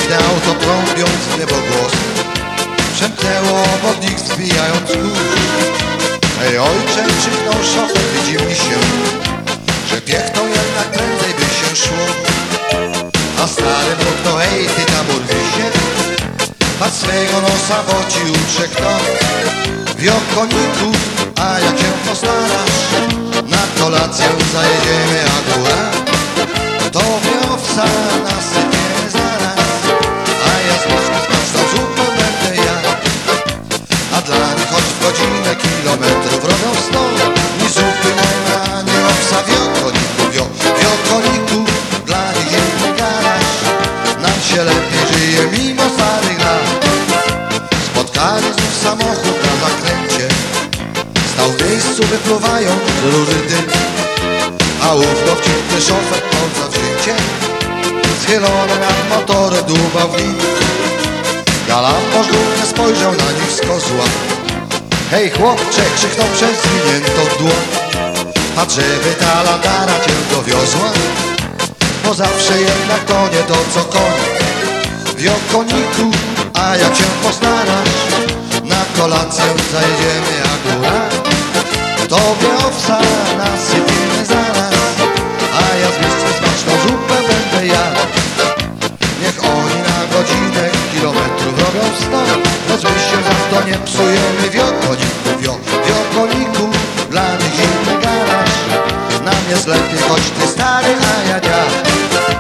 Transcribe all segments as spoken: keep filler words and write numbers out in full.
piękne auto trąbiąc w niebo głos przemknęło obok nich zbijając kurz. Hej ojcze, krzyknął szofer, widzi mi się, że piechną jednak prędzej by się szło. A stary mruknął, hej ty tam urwisie, patrz swego nosa, bo ci utrze kto. Wio koniku, a jak się postarasz, na kolację zajedziemy akurat. To wiowca nasypiemy zaraz, a ja z mózgu smaczną zupę będę jadł. A dla nich choć w godzinę kilometrów robią sto i zupy nie ma, nie owsa. Wio koniku, wio, wio koniku, dla nich inny garaż. Nam się lepiej żyje mimo starych lat. Spotkali znów samochód na zakręcie, stał w miejscu wypluwając rury dym. A ów dowcipny szofer od zawzięcie schylony nad motorem dłubał w nim. Galamposz dumnie spojrzał na nich z kozła. Hej chłopcze, krzyknął przez zwiniętą dłoń, patrz, żeby ta landara cię dowiozła, bo zawsze jednak to nie to co koń. Wio koniku, a jak się postarasz, na kolację zajedziemy akurat. Tobie owsa nasypiemy zaraz, a ja z mistrza smaczną zupę będę jadł. Niech oni na godzinę kilometrów robią sto, lecz my się za to nie psujemy. Wio koniku, wio, wio koniku, dla nich inny garaż. Nam jest lepiej, choć ty stary, a ja dziad.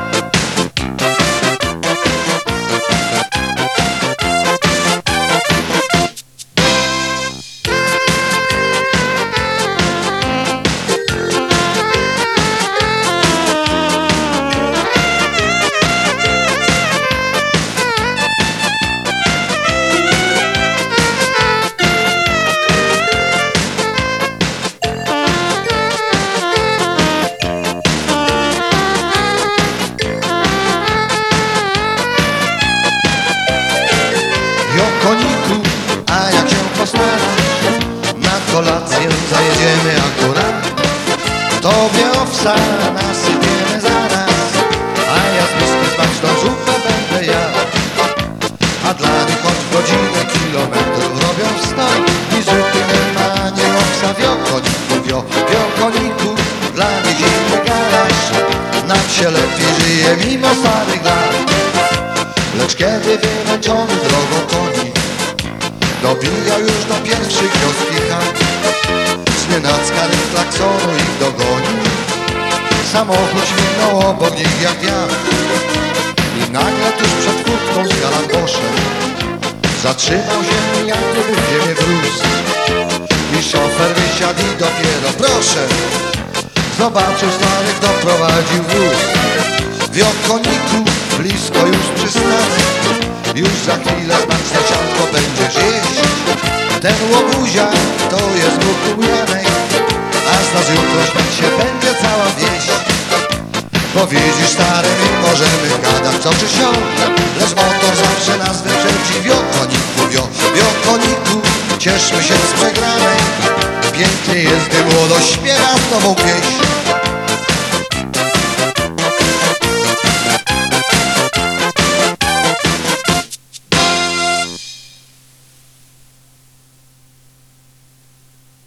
Koniku, a jak się postarasz, na kolację zajedziemy akurat. Tobie owsa nasypiemy zaraz, a ja z miskiem smaczną zupę będę jadł. A dla nich choć w godzinę kilometrów robią sto i zupy nie ma, nie owsa. Wio koniku, wio, wio koniku, dla nich inny garaż. Nam się lepiej żyje mimo starych lat. Lecz kiedy wymęczony drogą koni dobija już do pierwszych wioski chat, znienacka ryk klaksonu ich dogoni. Samochód śmignął obok nich jak wiatr i nagle tuż przed furtką z galamposzem zatrzymał się jak gdyby w ziemię wrósł. I szofer wysiadł i dopiero proszę zobaczył starych, doprowadził wóz. Wio koniku, blisko już przystanek, już za chwilę smaczne siatko będziesz jeść. Ten łobuzia to jest Bóg Janek, a z nas jutro śmiać się będzie cała wieś. Bo widzisz stary, my możemy gadać co czy sią, lecz motor zawsze nas wyprzedzi. Wio koniku, wio, wio koniku, cieszmy się z przegranej. Pięknie jest, gdy młodość śpiewa z nową pieśń.